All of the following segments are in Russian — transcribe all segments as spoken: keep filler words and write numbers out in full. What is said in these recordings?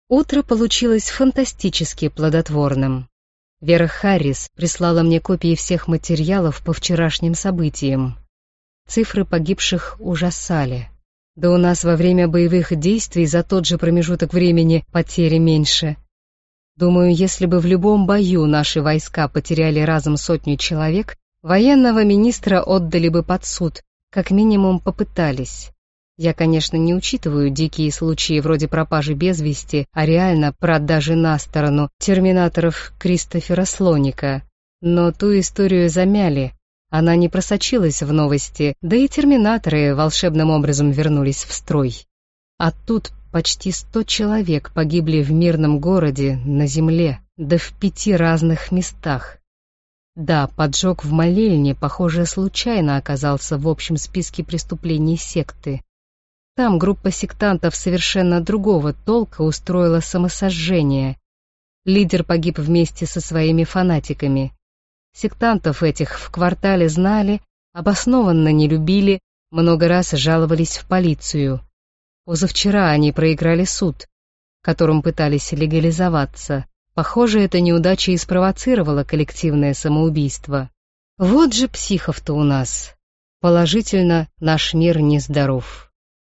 Утро получилось фантастически плодотворным. Вера Харрис прислала мне копии всех материалов по вчерашним событиям. Цифры погибших ужасали. Да у нас во время боевых действий за тот же промежуток времени потери меньше. Думаю, если бы в любом бою наши войска потеряли разом сотню человек, военного министра отдали бы под суд, как минимум попытались. Я, конечно, не учитываю дикие случаи вроде пропажи без вести, а реально продажи на сторону терминаторов Кристофера Слоника. Но ту историю замяли, она не просочилась в новости, да и терминаторы волшебным образом вернулись в строй. А тут почти сто человек погибли в мирном городе, на земле, да в пяти разных местах. Да, поджог в молельне, похоже, случайно оказался в общем списке преступлений секты. Там группа сектантов совершенно другого толка устроила самосожжение. Лидер погиб вместе со своими фанатиками. Сектантов этих в квартале знали, обоснованно не любили, много раз жаловались в полицию. Позавчера они проиграли суд, в котором пытались легализоваться. Похоже, эта неудача и спровоцировала коллективное самоубийство. Вот же психов-то у нас. Положительно, наш мир нездоров.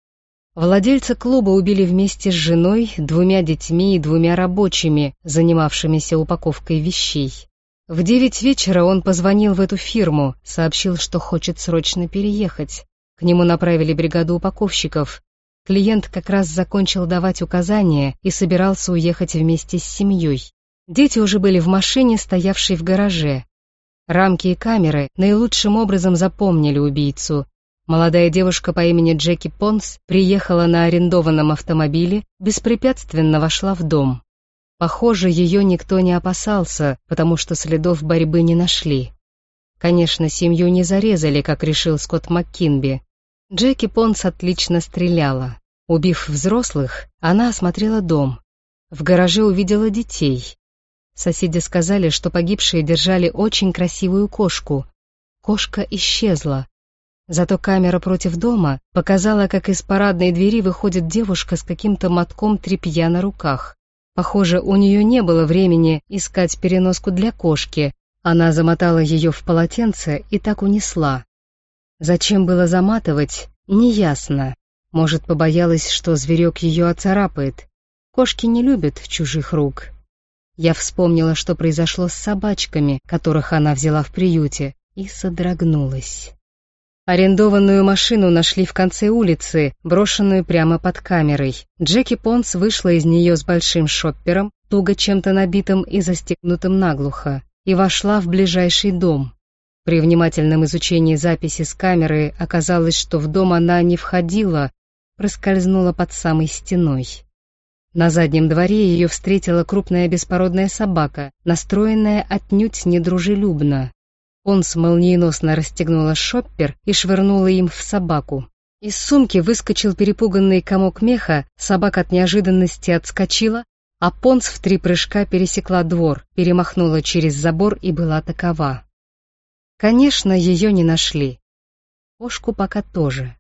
Владельца клуба убили вместе с женой, двумя детьми и двумя рабочими, занимавшимися упаковкой вещей. В девять вечера он позвонил в эту фирму, сообщил, что хочет срочно переехать. К нему направили бригаду упаковщиков. Клиент как раз закончил давать указания и собирался уехать вместе с семьей. Дети уже были в машине, стоявшей в гараже. Рамки и камеры наилучшим образом запомнили убийцу. Молодая девушка по имени Джеки Понс приехала на арендованном автомобиле, беспрепятственно вошла в дом. Похоже, ее никто не опасался, потому что следов борьбы не нашли. Конечно, семью не зарезали, как решил Скотт МакКинби. Джеки Понс отлично стреляла. Убив взрослых, она осмотрела дом. В гараже увидела детей. Соседи сказали, что погибшие держали очень красивую кошку. Кошка исчезла. Зато камера против дома показала, как из парадной двери выходит девушка с каким-то мотком тряпья на руках. Похоже, у нее не было времени искать переноску для кошки. Она замотала ее в полотенце и так унесла. Зачем было заматывать, неясно. Может, побоялась, что зверек ее оцарапает. Кошки не любят чужих рук. Я вспомнила, что произошло с собачками, которых она взяла в приюте, и содрогнулась. Арендованную машину нашли в конце улицы, брошенную прямо под камерой. Джеки Понс вышла из нее с большим шоппером, туго чем-то набитым и застегнутым наглухо, и вошла в ближайший дом. При внимательном изучении записи с камеры оказалось, что в дом она не входила, проскользнула под самой стеной. На заднем дворе ее встретила крупная беспородная собака, настроенная отнюдь недружелюбно. Понс молниеносно расстегнула шоппер и швырнула им в собаку. Из сумки выскочил перепуганный комок меха, собака от неожиданности отскочила, а Понс в три прыжка пересекла двор, перемахнула через забор и была такова. Конечно, ее не нашли. Кошку пока тоже.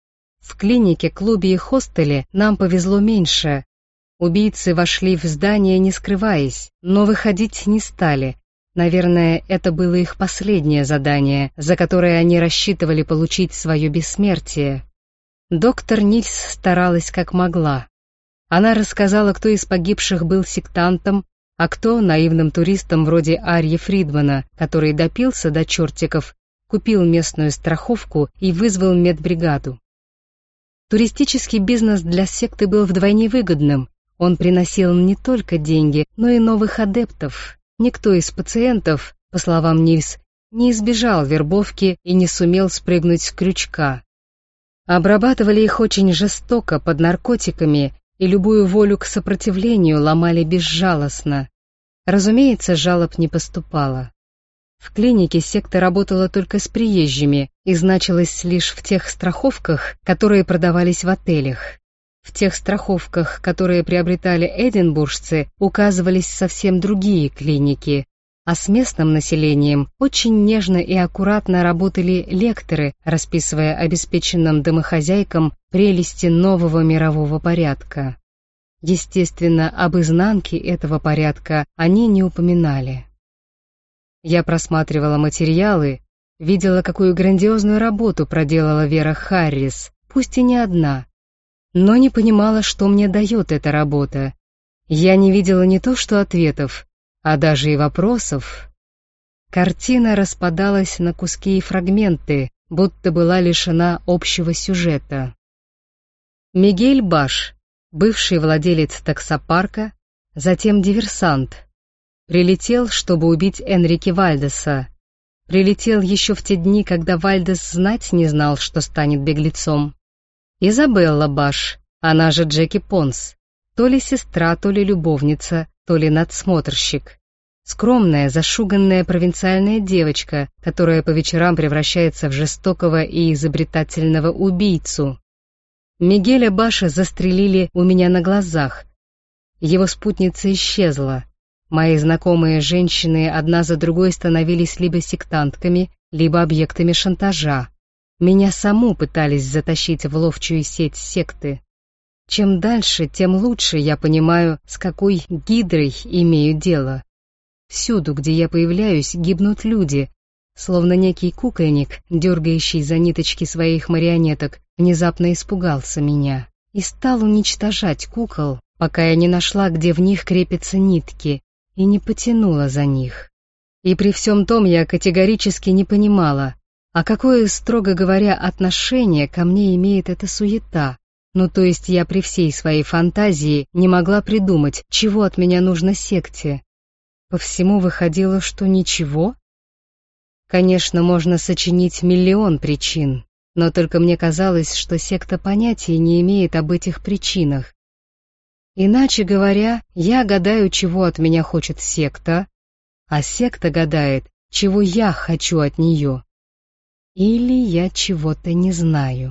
В клинике, клубе и хостеле нам повезло меньше. Убийцы вошли в здание, не скрываясь, но выходить не стали. Наверное, это было их последнее задание, за которое они рассчитывали получить свое бессмертие. Доктор Нильс старалась как могла. Она рассказала, кто из погибших был сектантом, а кто наивным туристом вроде Арьи Фридмана, который допился до чертиков, купил местную страховку и вызвал медбригаду. Туристический бизнес для секты был вдвойне выгодным. Он приносил не только деньги, но и новых адептов. Никто из пациентов, по словам Нильс, не избежал вербовки и не сумел спрыгнуть с крючка. Обрабатывали их очень жестоко под наркотиками и любую волю к сопротивлению ломали безжалостно. Разумеется, жалоб не поступало. В клинике секта работала только с приезжими и значилась лишь в тех страховках, которые продавались в отелях. В тех страховках, которые приобретали эдинбуржцы, указывались совсем другие клиники, а с местным населением очень нежно и аккуратно работали лекторы, расписывая обеспеченным домохозяйкам прелести нового мирового порядка. Естественно, об изнанке этого порядка они не упоминали. Я просматривала материалы, видела, какую грандиозную работу проделала Вера Харрис, пусть и не одна, но не понимала, что мне дает эта работа. Я не видела не то что ответов, а даже и вопросов. Картина распадалась на куски и фрагменты, будто была лишена общего сюжета. Мигель Баш, бывший владелец таксопарка, затем диверсант, прилетел, чтобы убить Энрике Вальдеса. Прилетел еще в те дни, когда Вальдес знать не знал, что станет беглецом. Изабелла Баш, она же Джеки Понс, то ли сестра, то ли любовница, то ли надсмотрщик. Скромная, зашуганная провинциальная девочка, которая по вечерам превращается в жестокого и изобретательного убийцу. Мигеля Баша застрелили у меня на глазах. Его спутница исчезла. Мои знакомые женщины одна за другой становились либо сектантками, либо объектами шантажа. Меня саму пытались затащить в ловчую сеть секты. Чем дальше, тем лучше я понимаю, с какой гидрой имею дело. Всюду, где я появляюсь, гибнут люди, словно некий кукольник, дергающий за ниточки своих марионеток, внезапно испугался меня и стал уничтожать кукол, пока я не нашла, где в них крепятся нитки, и не потянула за них. И при всем том я категорически не понимала, а какое, строго говоря, отношение ко мне имеет эта суета. Ну то есть я при всей своей фантазии не могла придумать, чего от меня нужно секте. По всему выходило, что ничего. Конечно, можно сочинить миллион причин, но только мне казалось, что секта понятия не имеет об этих причинах. Иначе говоря, я гадаю, чего от меня хочет секта, а секта гадает, чего я хочу от нее. Или я чего-то не знаю.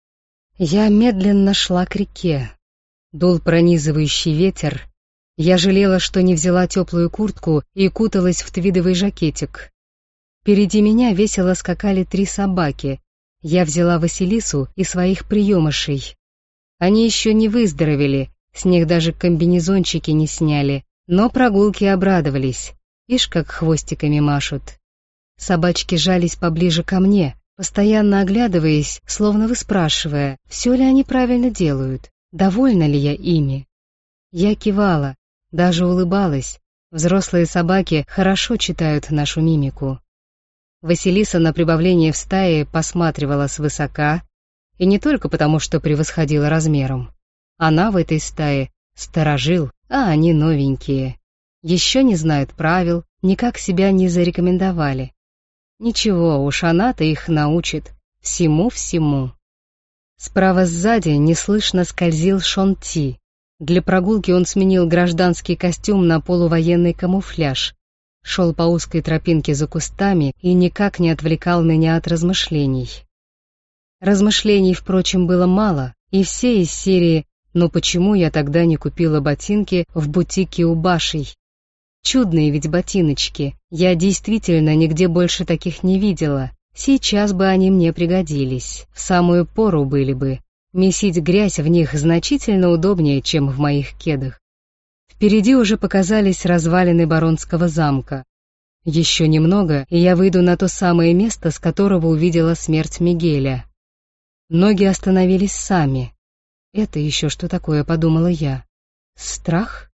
Я медленно шла к реке. Дул пронизывающий ветер. Я жалела, что не взяла теплую куртку и куталась в твидовый жакетик. Впереди меня весело скакали три собаки. Я взяла Василису и своих приемышей. Они еще не выздоровели, с них даже комбинезончики не сняли, но прогулки обрадовались. Ишь, как хвостиками машут. Собачки жались поближе ко мне, постоянно оглядываясь, словно выспрашивая, все ли они правильно делают, довольна ли я ими. Я кивала, даже улыбалась. Взрослые собаки хорошо читают нашу мимику. Василиса на прибавление в стае посматривала свысока, и не только потому, что превосходила размером. Она в этой стае сторожил, а они новенькие. Еще не знают правил, никак себя не зарекомендовали. Ничего, уж она-то их научит всему-всему. Справа сзади неслышно скользил Шон Ти. Для прогулки он сменил гражданский костюм на полувоенный камуфляж, шел по узкой тропинке за кустами и никак не отвлекал меня от размышлений. Размышлений, впрочем, было мало, и все из серии «Но почему я тогда не купила ботинки в бутике у Башей?» Чудные ведь ботиночки, я действительно нигде больше таких не видела. Сейчас бы они мне пригодились, в самую пору были бы. Месить грязь в них значительно удобнее, чем в моих кедах. Впереди уже показались развалины Баронского замка. Еще немного, и я выйду на то самое место, с которого увидела смерть Мигеля. Ноги остановились сами. Это еще что такое, подумала я. Страх?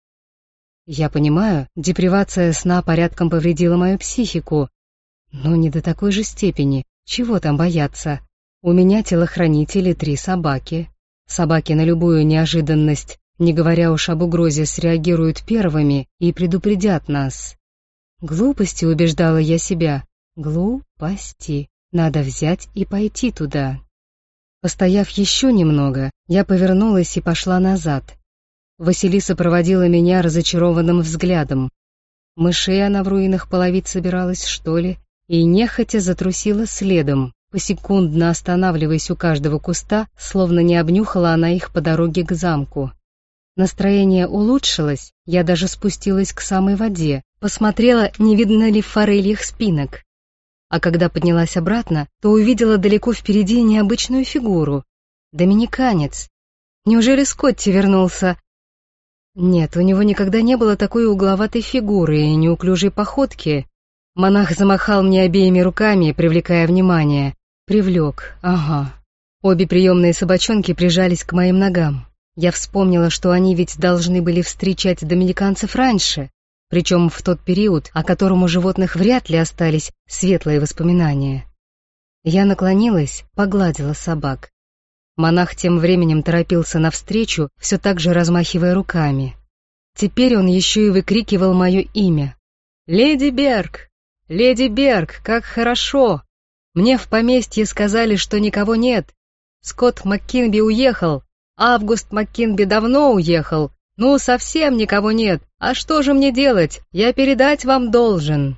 Я понимаю, депривация сна порядком повредила мою психику, но не до такой же степени. Чего там бояться? У меня телохранители три собаки. Собаки на любую неожиданность, не говоря уж об угрозе, среагируют первыми и предупредят нас. Глупости, убеждала я себя. Глупости. Надо взять и пойти туда. Постояв еще немного, я повернулась и пошла назад. Василиса проводила меня разочарованным взглядом. Мышей она в руинах половить собиралась, что ли? И нехотя затрусила следом, посекундно останавливаясь у каждого куста, словно не обнюхала она их по дороге к замку. Настроение улучшилось, я даже спустилась к самой воде, посмотрела, не видно ли форельих спинок. А когда поднялась обратно, то увидела далеко впереди необычную фигуру. Доминиканец. Неужели Скотти вернулся? Нет, у него никогда не было такой угловатой фигуры и неуклюжей походки. Монах замахал мне обеими руками, привлекая внимание. Привлек, ага. Обе приемные собачонки прижались к моим ногам. Я вспомнила, что они ведь должны были встречать доминиканцев раньше, причем в тот период, о котором у животных вряд ли остались светлые воспоминания. Я наклонилась, погладила собак. Монах тем временем торопился навстречу, все так же размахивая руками. Теперь он еще и выкрикивал мое имя. «Леди Берг! Леди Берг, как хорошо! Мне в поместье сказали, что никого нет. Скотт МакКинби уехал, Август МакКинби давно уехал. Ну, совсем никого нет. А что же мне делать? Я передать вам должен».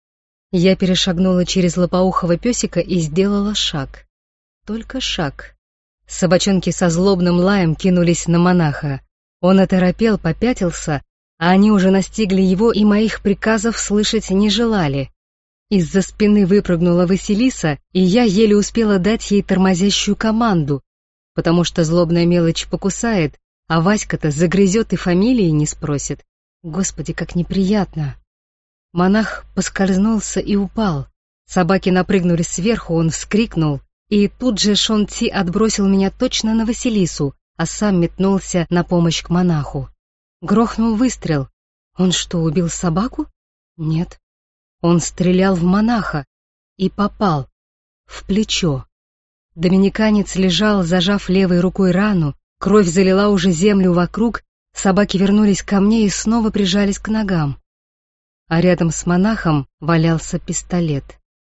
Я перешагнула через лопоухого песика и сделала шаг. Только шаг. Собачонки со злобным лаем кинулись на монаха. Он оторопел, попятился, а они уже настигли его и моих приказов слышать не желали. Из-за спины выпрыгнула Василиса, и я еле успела дать ей тормозящую команду, потому что злобная мелочь покусает, а Васька-то загрызет и фамилии не спросит. Господи, как неприятно. Монах поскользнулся и упал. Собаки напрыгнули сверху, он вскрикнул, и тут же Шон-Ти отбросил меня точно на Василису, а сам метнулся на помощь к монаху. Грохнул выстрел. Он что, убил собаку? Нет. Он стрелял в монаха и попал в плечо. Доминиканец лежал, зажав левой рукой рану, кровь залила уже землю вокруг, собаки вернулись ко мне и снова прижались к ногам. А рядом с монахом валялся пистолет.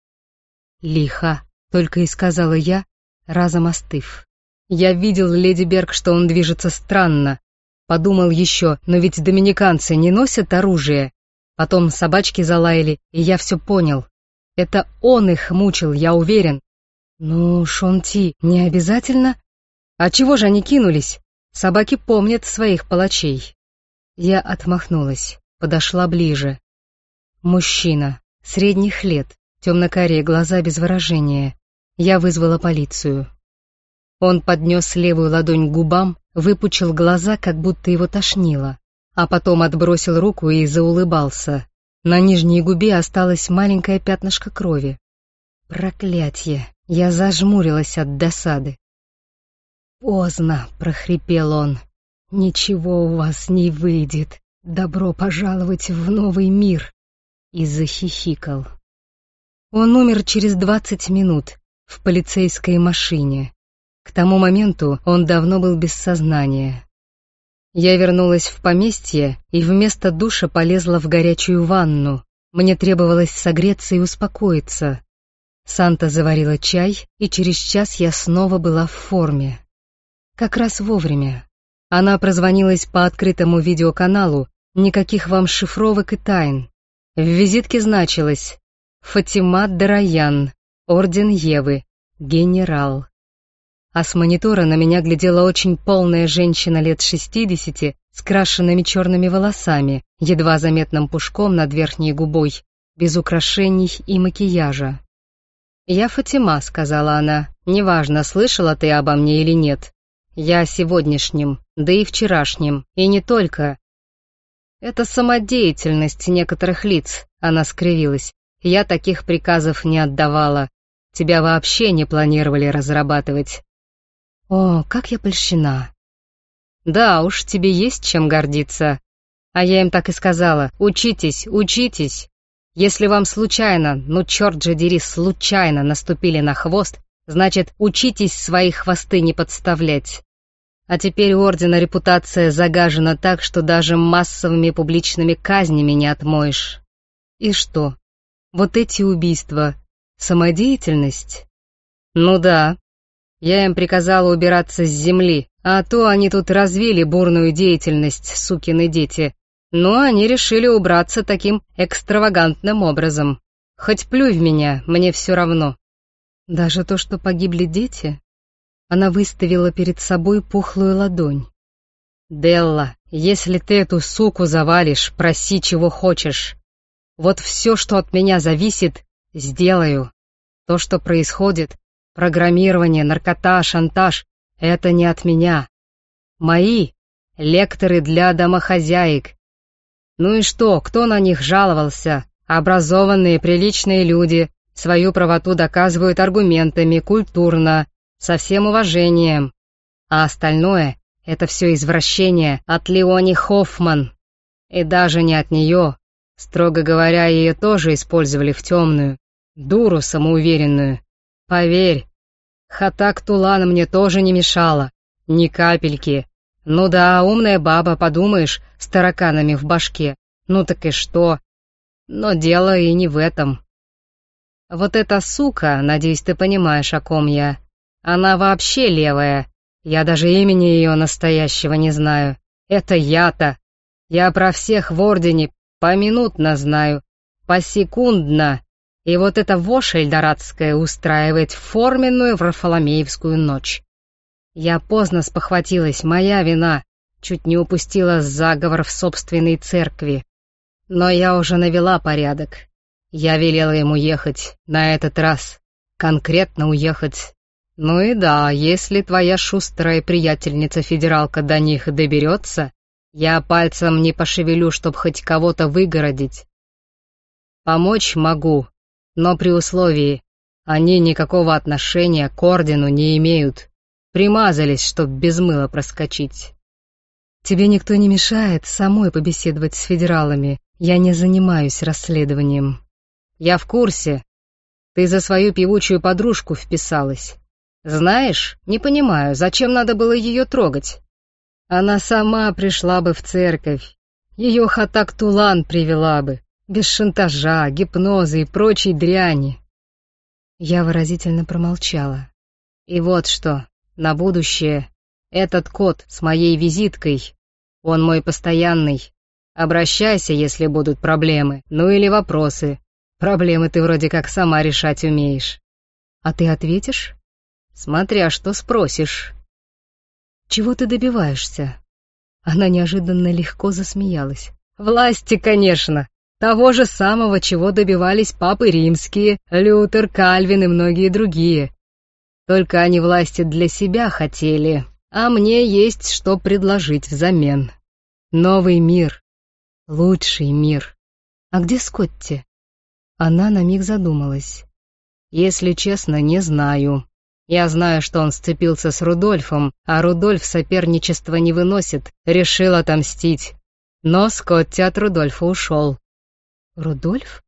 «Лихо», — только и сказала я, разом остыв. Я видел, леди Берг, что он движется странно. Подумал еще, но ведь доминиканцы не носят оружие. Потом собачки залаяли, и я все понял. Это он их мучил, я уверен. Ну, Шон-Ти, не обязательно? А чего же они кинулись? Собаки помнят своих палачей. Я отмахнулась, подошла ближе. Мужчина, средних лет, темно-карие глаза без выражения. Я вызвала полицию. Он поднес левую ладонь к губам, выпучил глаза, как будто его тошнило, а потом отбросил руку и заулыбался. На нижней губе осталось маленькое пятнышко крови. Проклятье! Я зажмурилась от досады. «Поздно», — прохрипел он. «Ничего у вас не выйдет. Добро пожаловать в новый мир!» И захихикал. Он умер через двадцать минут в полицейской машине. К тому моменту он давно был без сознания. Я вернулась в поместье и вместо душа полезла в горячую ванну. Мне требовалось согреться и успокоиться. Санта заварила чай, и через час я снова была в форме. Как раз вовремя. Она прозвонилась по открытому видеоканалу, никаких вам шифровок и тайн. В визитке значилось «Фатима Дараян, Орден Евы, генерал». А с монитора на меня глядела очень полная женщина лет шестидесяти с крашенными черными волосами, едва заметным пушком над верхней губой, без украшений и макияжа. «Я Фатима», — сказала она, — «неважно, слышала ты обо мне или нет. Я о сегодняшнем, да и вчерашнем, и не только». «Это самодеятельность некоторых лиц», — она скривилась. «Я таких приказов не отдавала. Тебя вообще не планировали разрабатывать». «О, как я польщена!» «Да уж, тебе есть чем гордиться». А я им так и сказала: «Учитесь, учитесь. Если вам случайно, ну черт же дери, случайно наступили на хвост, значит, учитесь свои хвосты не подставлять». А теперь у ордена репутация загажена так, что даже массовыми публичными казнями не отмоешь. И что? Вот эти убийства — самодеятельность? Ну да. Я им приказала убираться с земли, а то они тут развили бурную деятельность, сукины дети. Но они решили убраться таким экстравагантным образом. Хоть плюй в меня, мне все равно. Даже то, что погибли дети? Она выставила перед собой пухлую ладонь. «Делла, если ты эту суку завалишь, проси, чего хочешь. Вот все, что от меня зависит, сделаю. То, что происходит, программирование, наркота, шантаж — это не от меня. Мои, лекторы для домохозяек. Ну и что, кто на них жаловался? Образованные, приличные люди свою правоту доказывают аргументами, культурно, со всем уважением. А остальное — это все извращение от Леони Хоффман. И даже не от нее. Строго говоря, ее тоже использовали в темную. Дуру самоуверенную. Поверь, Хатак Тулан мне тоже не мешала. Ни капельки. Ну да, умная баба, подумаешь, с тараканами в башке. Ну так и что? Но дело и не в этом. Вот эта сука, надеюсь, ты понимаешь, о ком я. Она вообще левая. Я даже имени ее настоящего не знаю. Это я-то. Я про всех в ордене поминутно знаю. Посекундно. И вот эта вошь эльдорадская устраивает форменную Варфоломеевскую ночь. Я поздно спохватилась, моя вина. Чуть не упустила заговор в собственной церкви. Но я уже навела порядок. Я велела ему ехать на этот раз. Конкретно уехать. Ну и да, если твоя шустрая приятельница-федералка до них доберется, я пальцем не пошевелю, чтоб хоть кого-то выгородить. Помочь могу, но при условии, они никакого отношения к ордену не имеют. Примазались, чтоб без мыла проскочить. Тебе никто не мешает самой побеседовать с федералами. Я не занимаюсь расследованием. Я в курсе. Ты за свою певучую подружку вписалась. Знаешь, не понимаю, зачем надо было ее трогать? Она сама пришла бы в церковь. Ее Хатак Тулан привела бы. Без шантажа, гипноза и прочей дряни. Я выразительно промолчала. И вот что, на будущее, этот код с моей визиткой, он мой постоянный. Обращайся, если будут проблемы, ну или вопросы. Проблемы ты вроде как сама решать умеешь. А ты ответишь? Смотря что спросишь. Чего ты добиваешься? Она неожиданно легко засмеялась. Власти, конечно. Того же самого, чего добивались папы римские, Лютер, Кальвин и многие другие. Только они власти для себя хотели, а мне есть что предложить взамен. Новый мир. Лучший мир. А где Скотти? Она на миг задумалась. Если честно, не знаю. Я знаю, что он сцепился с Рудольфом, а Рудольф соперничества не выносит, решил отомстить. Но Скотти от Рудольфа ушел. Рудольф?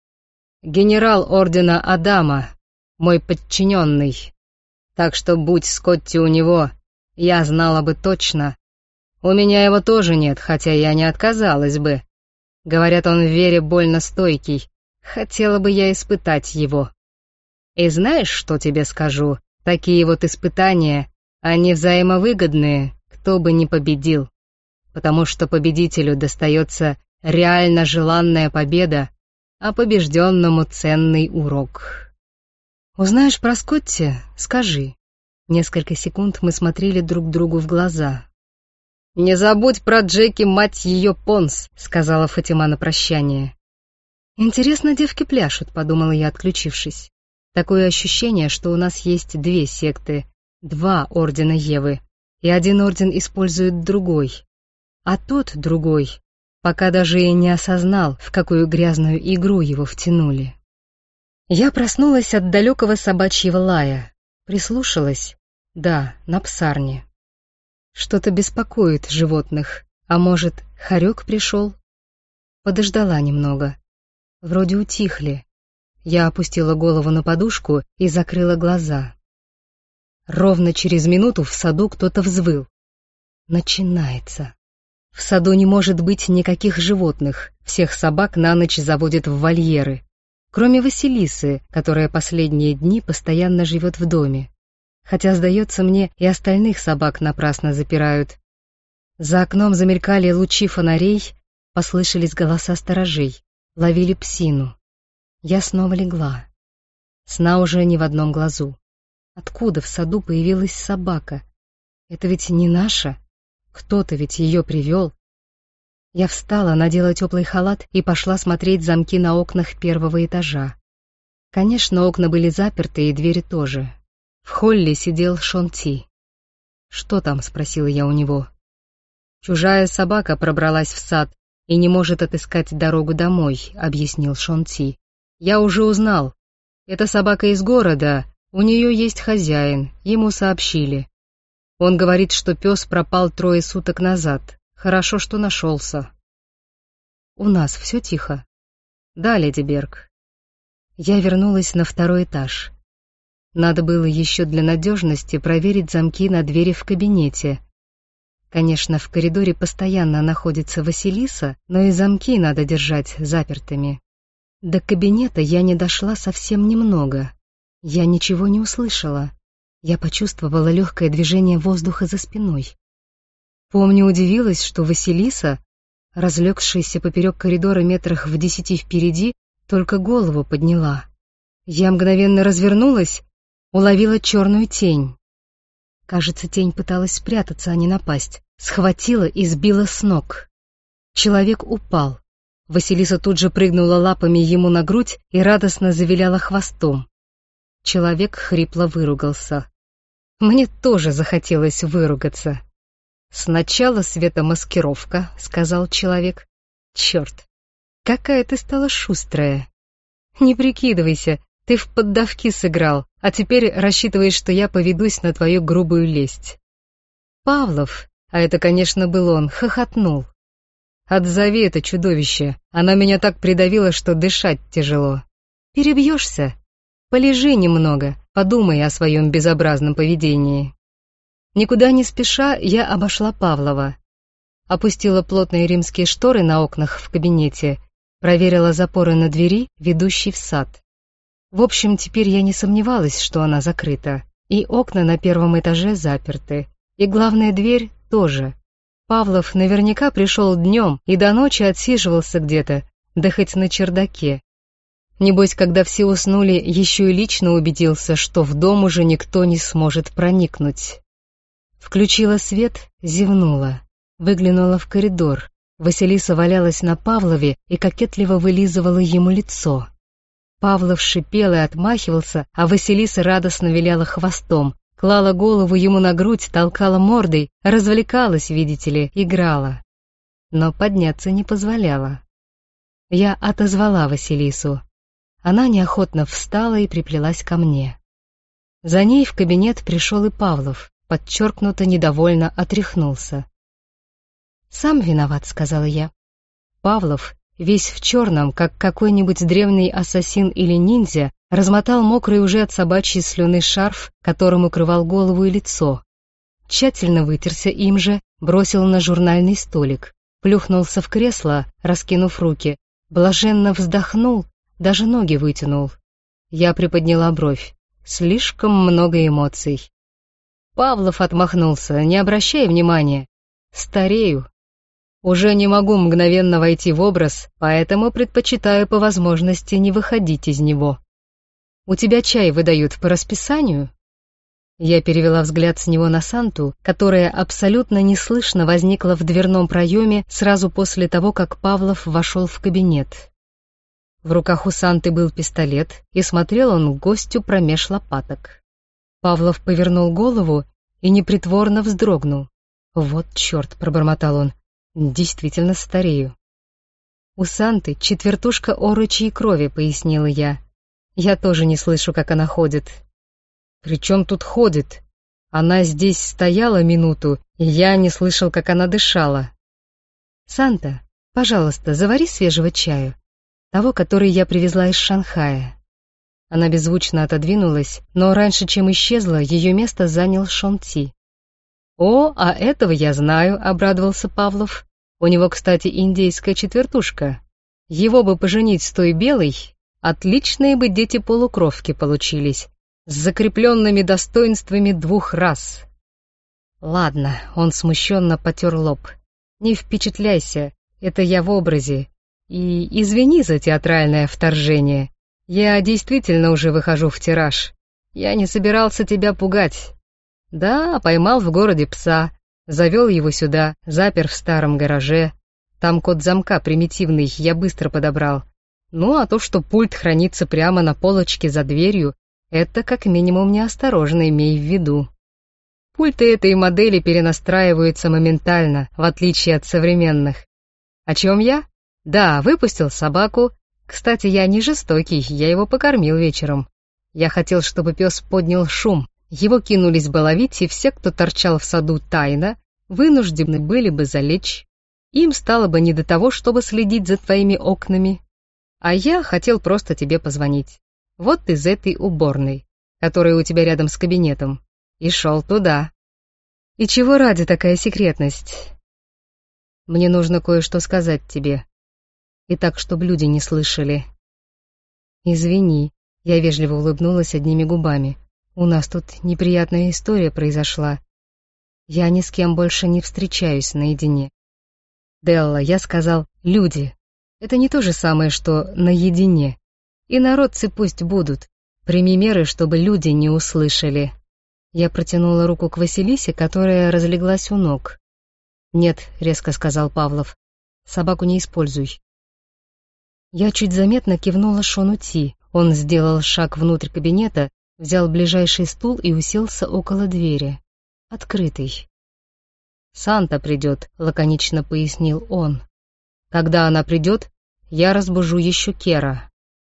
Генерал ордена Адама, мой подчиненный. Так что будь Скотти у него, я знала бы точно. У меня его тоже нет, хотя я не отказалась бы. Говорят, он в вере больно стойкий. Хотела бы я испытать его. И знаешь, что тебе скажу? Такие вот испытания, они взаимовыгодные, кто бы ни победил. Потому что победителю достается реально желанная победа, а побежденному ценный урок. Узнаешь про Скотти? Скажи. Несколько секунд мы смотрели друг другу в глаза. «Не забудь про Джеки, мать ее, Понс», — сказала Фатима на прощание. «Интересно, девки пляшут», — подумала я, отключившись. Такое ощущение, что у нас есть две секты, два ордена Евы, и один орден использует другой. А тот другой пока даже и не осознал, в какую грязную игру его втянули. Я проснулась от далекого собачьего лая, прислушалась, да, на псарне. Что-то беспокоит животных, а может, хорек пришел? Подождала немного. Вроде утихли. Я опустила голову на подушку и закрыла глаза. Ровно через минуту в саду кто-то взвыл. Начинается. В саду не может быть никаких животных, всех собак на ночь заводят в вольеры. Кроме Василисы, которая последние дни постоянно живет в доме. Хотя, сдается мне, и остальных собак напрасно запирают. За окном замелькали лучи фонарей, послышались голоса сторожей, ловили псину. Я снова легла. Сна уже не в одном глазу. Откуда в саду появилась собака? Это ведь не наша. Кто-то ведь ее привел. Я встала, надела теплый халат и пошла смотреть замки на окнах первого этажа. Конечно, окна были заперты и двери тоже. В холле сидел Шон Ти. «Что там?» — спросила я у него. «Чужая собака пробралась в сад и не может отыскать дорогу домой», — объяснил Шон Ти. «Я уже узнал. Это собака из города, у нее есть хозяин, ему сообщили. Он говорит, что пес пропал трое суток назад. Хорошо, что нашелся». «У нас все тихо?» «Да, леди Берг». Я вернулась на второй этаж. Надо было еще для надежности проверить замки на двери в кабинете. Конечно, в коридоре постоянно находится Василиса, но и замки надо держать запертыми. До кабинета я не дошла совсем немного. Я ничего не услышала. Я почувствовала легкое движение воздуха за спиной. Помню, удивилась, что Василиса, разлегшаяся поперек коридора метрах в десяти впереди, только голову подняла. Я мгновенно развернулась, уловила черную тень. Кажется, тень пыталась спрятаться, а не напасть. Схватила и сбила с ног. Человек упал. Василиса тут же прыгнула лапами ему на грудь и радостно завиляла хвостом. Человек хрипло выругался. Мне тоже захотелось выругаться. «Сначала светомаскировка», — сказал человек. «Черт, какая ты стала шустрая. Не прикидывайся, ты в поддавки сыграл, а теперь рассчитываешь, что я поведусь на твою грубую лесть». Павлов, а это, конечно, был он, хохотнул. «Отзови это чудовище, она меня так придавила, что дышать тяжело. Перебьешься? Полежи немного, подумай о своем безобразном поведении». Никуда не спеша я обошла Павлова. Опустила плотные римские шторы на окнах в кабинете, проверила запоры на двери, ведущей в сад. В общем, теперь я не сомневалась, что она закрыта, и окна на первом этаже заперты, и главная дверь тоже. Павлов наверняка пришел днем и до ночи отсиживался где-то, да хоть на чердаке. Небось, когда все уснули, еще и лично убедился, что в дом уже никто не сможет проникнуть. Включила свет, зевнула, выглянула в коридор. Василиса валялась на Павлове и кокетливо вылизывала ему лицо. Павлов шипел и отмахивался, а Василиса радостно виляла хвостом, клала голову ему на грудь, толкала мордой, развлекалась, видите ли, играла. Но подняться не позволяла. Я отозвала Василису. Она неохотно встала и приплелась ко мне. За ней в кабинет пришел и Павлов, подчеркнуто недовольно отряхнулся. «Сам виноват», — сказала я. Павлов, весь в черном, как какой-нибудь древний ассасин или ниндзя, размотал мокрый уже от собачьей слюны шарф, которым укрывал голову и лицо. Тщательно вытерся им же, бросил на журнальный столик, плюхнулся в кресло, раскинув руки, блаженно вздохнул, даже ноги вытянул. Я приподняла бровь. Слишком много эмоций. Павлов отмахнулся, не обращай внимания. Старею. Уже не могу мгновенно войти в образ, поэтому предпочитаю по возможности не выходить из него. У тебя чай выдают по расписанию? Я перевела взгляд с него на Санту, которая абсолютно неслышно возникла в дверном проеме сразу после того, как Павлов вошел в кабинет. В руках у Санты был пистолет, и смотрел он к гостю промеж лопаток. Павлов повернул голову и непритворно вздрогнул. «Вот черт», — пробормотал он, — «действительно старею». «У Санты четвертушка орочьей крови», — пояснила я. «Я тоже не слышу, как она ходит». «При чем тут ходит? Она здесь стояла минуту, и я не слышал, как она дышала». «Санта, пожалуйста, завари свежего чаю, того, который я привезла из Шанхая». Она беззвучно отодвинулась, но раньше, чем исчезла, ее место занял Шон Ти. «О, а этого я знаю», — обрадовался Павлов. «У него, кстати, индейская четвертушка. Его бы поженить с той белой, отличные бы дети-полукровки получились, с закрепленными достоинствами двух рас». «Ладно», — он смущенно потер лоб. «Не впечатляйся, это я в образе. И извини за театральное вторжение. Я действительно уже выхожу в тираж. Я не собирался тебя пугать. Да, поймал в городе пса, завел его сюда, запер в старом гараже. Там код замка примитивный, я быстро подобрал. Ну, а то, что пульт хранится прямо на полочке за дверью, это как минимум неосторожно, имей в виду». Пульты этой модели перенастраиваются моментально, в отличие от современных. О чем я? Да, выпустил собаку. Кстати, я не жестокий, я его покормил вечером. Я хотел, чтобы пес поднял шум. Его кинулись бы ловить, и все, кто торчал в саду тайно, вынуждены были бы залечь. Им стало бы не до того, чтобы следить за твоими окнами. А я хотел просто тебе позвонить. Вот из этой уборной, которая у тебя рядом с кабинетом. И шел туда. И чего ради такая секретность? Мне нужно кое-что сказать тебе. И так, чтобы люди не слышали. Извини, я вежливо улыбнулась одними губами. У нас тут неприятная история произошла. Я ни с кем больше не встречаюсь наедине. Делла, я сказал «люди». Это не то же самое, что «наедине». И народцы пусть будут. Прими меры, чтобы люди не услышали. Я протянула руку к Василисе, которая разлеглась у ног. «Нет», — резко сказал Павлов, — «собаку не используй». Я чуть заметно кивнула Шону Ти. Он сделал шаг внутрь кабинета, взял ближайший стул и уселся около двери. Открытый. «Санта придет», — лаконично пояснил он. «Когда она придет, я разбужу еще Кера».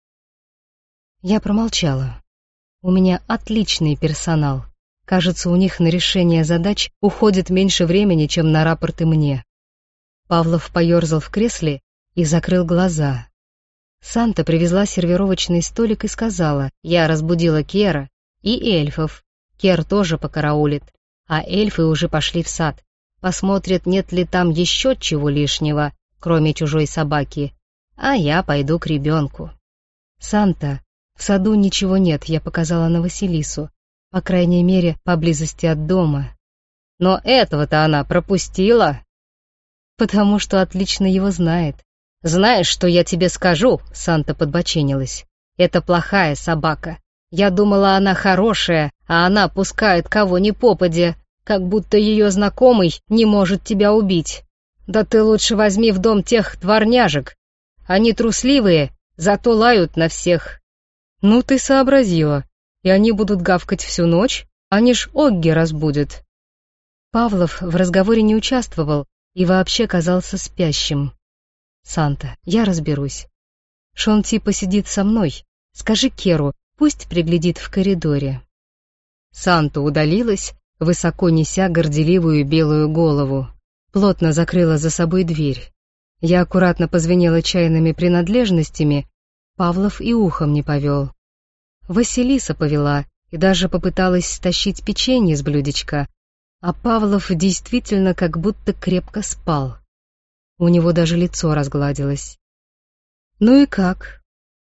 Я промолчала. У меня отличный персонал. Кажется, у них на решение задач уходит меньше времени, чем на рапорты мне. Павлов поерзал в кресле и закрыл глаза. Санта привезла сервировочный столик и сказала: «Я разбудила Кера и эльфов. Кер тоже покараулит, а эльфы уже пошли в сад. Посмотрят, нет ли там еще чего лишнего, кроме чужой собаки. А я пойду к ребенку». «Санта, в саду ничего нет», — я показала на Василису. По крайней мере, поблизости от дома. Но этого-то она пропустила. Потому что отлично его знает. «Знаешь, что я тебе скажу?» — Санта подбоченилась. «Это плохая собака. Я думала, она хорошая, а она пускает кого ни попадя, как будто ее знакомый не может тебя убить. Да ты лучше возьми в дом тех дворняжек. Они трусливые, зато лают на всех». «Ну ты сообразила. И они будут гавкать всю ночь, они ж Огги разбудят». Павлов в разговоре не участвовал и вообще казался спящим. «Санта, я разберусь. Шон Ти посидит со мной. Скажи Керу, пусть приглядит в коридоре». Санта удалилась, высоко неся горделивую белую голову. Плотно закрыла за собой дверь. Я аккуратно позвенела чайными принадлежностями, Павлов и ухом не повел. Василиса повела и даже попыталась стащить печенье с блюдечка, а Павлов действительно как будто крепко спал. У него даже лицо разгладилось. «Ну и как?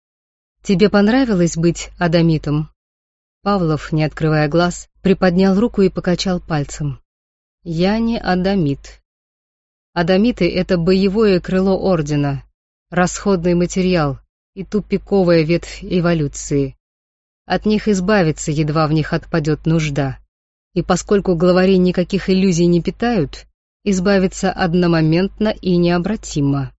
Тебе понравилось быть адамитом?» Павлов, не открывая глаз, приподнял руку и покачал пальцем. «Я не адамит. Адамиты — это боевое крыло Ордена, расходный материал и тупиковая ветвь эволюции. От них избавиться, едва в них отпадет нужда. И поскольку главари никаких иллюзий не питают, избавиться одномоментно и необратимо.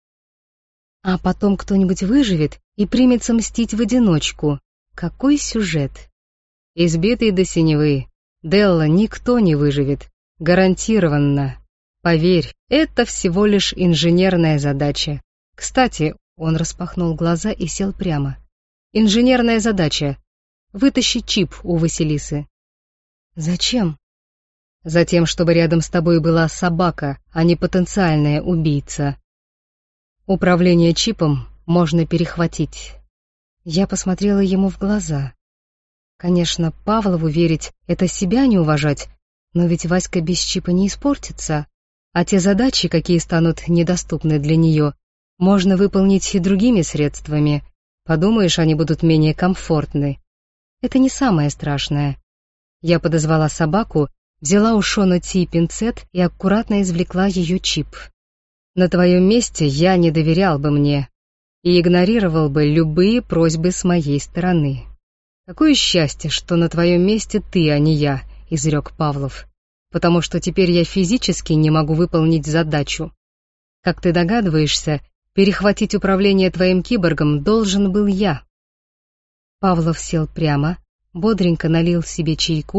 А потом кто-нибудь выживет и примется мстить в одиночку. Какой сюжет? Избитый до синевы. Делла, никто не выживет. Гарантированно. Поверь, это всего лишь инженерная задача. Кстати, он распахнул глаза и сел прямо. Инженерная задача. Вытащи чип у Василисы. Зачем? Затем, чтобы рядом с тобой была собака, а не потенциальная убийца. Управление чипом можно перехватить. Я посмотрела ему в глаза. Конечно, Павлову верить — это себя не уважать, но ведь Васька без чипа не испортится, а те задачи, какие станут недоступны для нее, можно выполнить и другими средствами. Подумаешь, они будут менее комфортны. Это не самое страшное. Я подозвала собаку, взяла у Шона Ти пинцет и аккуратно извлекла ее чип. На твоем месте я не доверял бы мне и игнорировал бы любые просьбы с моей стороны. Какое счастье, что на твоем месте ты, а не я, изрек Павлов, потому что теперь я физически не могу выполнить задачу. Как ты догадываешься, перехватить управление твоим киборгом должен был я. Павлов сел прямо, бодренько налил себе чайку,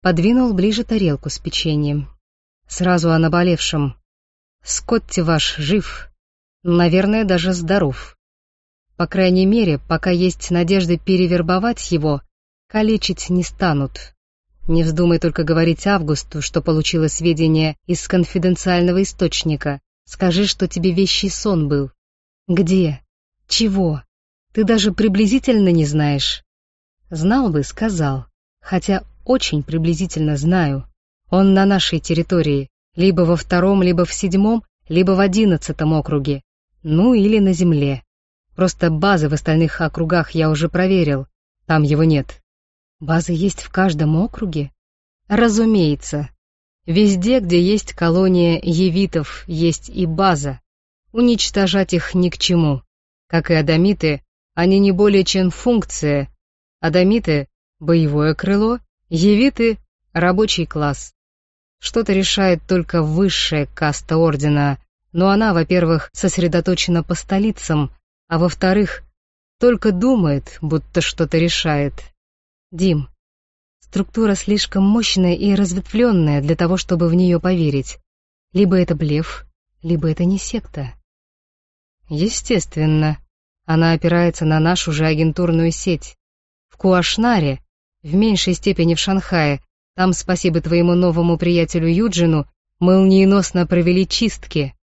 подвинул ближе тарелку с печеньем. Сразу о наболевшем. Скотти ваш жив, наверное, даже здоров. По крайней мере, пока есть надежда перевербовать его, калечить не станут. Не вздумай только говорить Августу, что получила сведения из конфиденциального источника. Скажи, что тебе вещий сон был. Где? Чего? Ты даже приблизительно не знаешь. Знал бы, сказал. Хотя очень приблизительно знаю. Он на нашей территории, либо во втором, либо в седьмом, либо в одиннадцатом округе. Ну или на земле. Просто базы в остальных округах я уже проверил. Там его нет. Базы есть в каждом округе? Разумеется. Везде, где есть колония евитов, есть и база. Уничтожать их ни к чему. Как и адамиты, они не более чем функция. Адамиты — боевое крыло, евиты — рабочий класс. Что-то решает только высшая каста ордена, но она, во-первых, сосредоточена по столицам, а во-вторых, только думает, будто что-то решает. Дим, структура слишком мощная и разветвленная для того, чтобы в нее поверить. Либо это блеф, либо это не секта. Естественно, она опирается на нашу же агентурную сеть. В Куашнаре, в меньшей степени в Шанхае, там, спасибо твоему новому приятелю Юджину, молниеносно провели чистки.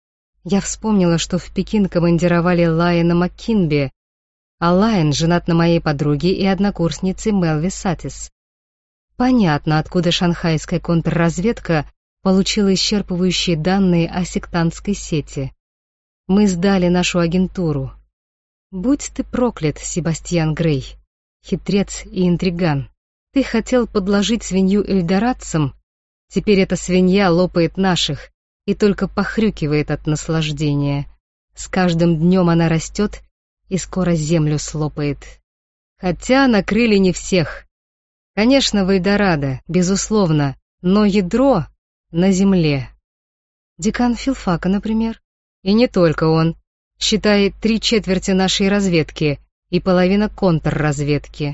Я вспомнила, что в Пекин командировали Лайена Маккинби, а Лайен женат на моей подруге и однокурснице Мелви Сатис. Понятно, откуда шанхайская контрразведка получила исчерпывающие данные о сектантской сети. Мы сдали нашу агентуру. Будь ты проклят, Себастьян Грей, хитрец и интриган. Ты хотел подложить свинью эльдорадцам, теперь эта свинья лопает наших и только похрюкивает от наслаждения. С каждым днем она растет и скоро землю слопает. Хотя накрыли не всех. Конечно, в Эльдорадо, безусловно, но ядро на земле. Декан филфака, например. И не только он. Считай, три четверти нашей разведки и половина контрразведки.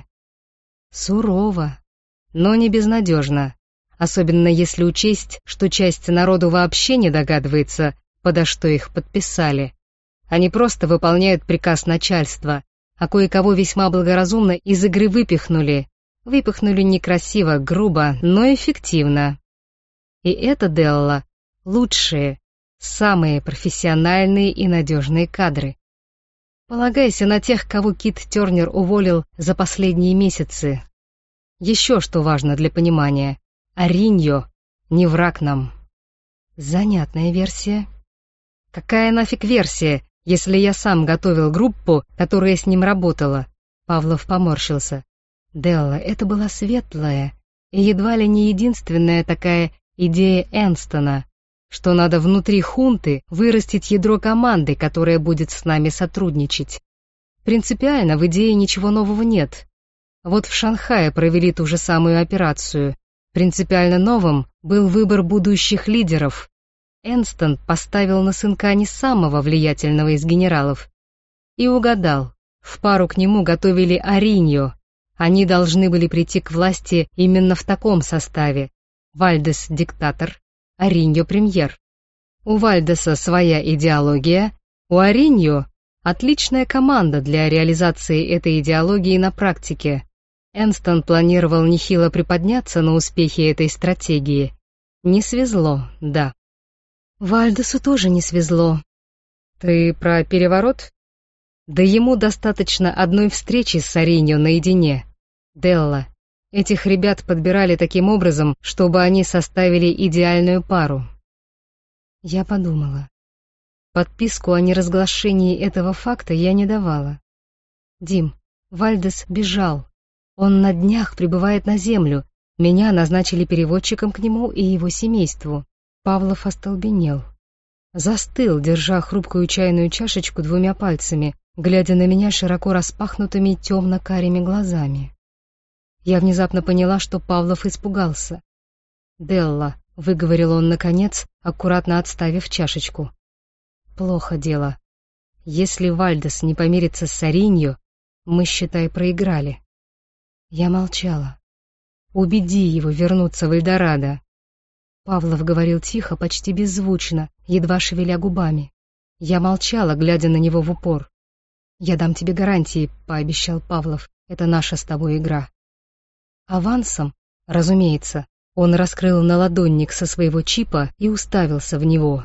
Сурово, но не безнадежно. Особенно если учесть, что часть народу вообще не догадывается, подо что их подписали. Они просто выполняют приказ начальства, а кое-кого весьма благоразумно из игры выпихнули. Выпихнули некрасиво, грубо, но эффективно. И это, Делла, лучшие, самые профессиональные и надежные кадры. Полагайся на тех, кого Кит Тернер уволил за последние месяцы. Еще что важно для понимания. Ариньо не враг нам. Занятная версия. Какая нафиг версия, если я сам готовил группу, которая с ним работала? Павлов поморщился. Делла, это была светлая и едва ли не единственная такая идея Энстона, что надо внутри хунты вырастить ядро команды, которая будет с нами сотрудничать. Принципиально в идее ничего нового нет. Вот в Шанхае провели ту же самую операцию. Принципиально новым был выбор будущих лидеров. Энстон поставил на сынка не самого влиятельного из генералов. И угадал. В пару к нему готовили Ариньо. Они должны были прийти к власти именно в таком составе. Вальдес — диктатор, Ариньо — премьер. У Вальдеса своя идеология, у Ариньо отличная команда для реализации этой идеологии на практике. Энстон планировал нехило приподняться на успехи этой стратегии. Не свезло, да. Вальдесу тоже не свезло. Ты про переворот? Да ему достаточно одной встречи с Ариньо наедине. Делла, этих ребят подбирали таким образом, чтобы они составили идеальную пару. Я подумала. Подписку о неразглашении этого факта я не давала. Дим, Вальдес бежал. Он на днях прибывает на землю. Меня назначили переводчиком к нему и его семейству. Павлов остолбенел. Застыл, держа хрупкую чайную чашечку двумя пальцами, глядя на меня широко распахнутыми темно-карими глазами. Я внезапно поняла, что Павлов испугался. «Делла», — выговорил он наконец, аккуратно отставив чашечку. «Плохо дело. Если Вальдес не помирится с Ариньо, мы, считай, проиграли». Я молчала. Убеди его вернуться в Эльдорадо. Павлов говорил тихо, почти беззвучно, едва шевеля губами. Я молчала, глядя на него в упор. «Я дам тебе гарантии», — пообещал Павлов. «Это наша с тобой игра». Авансом, разумеется, он раскрыл наладонник со своего чипа и уставился в него.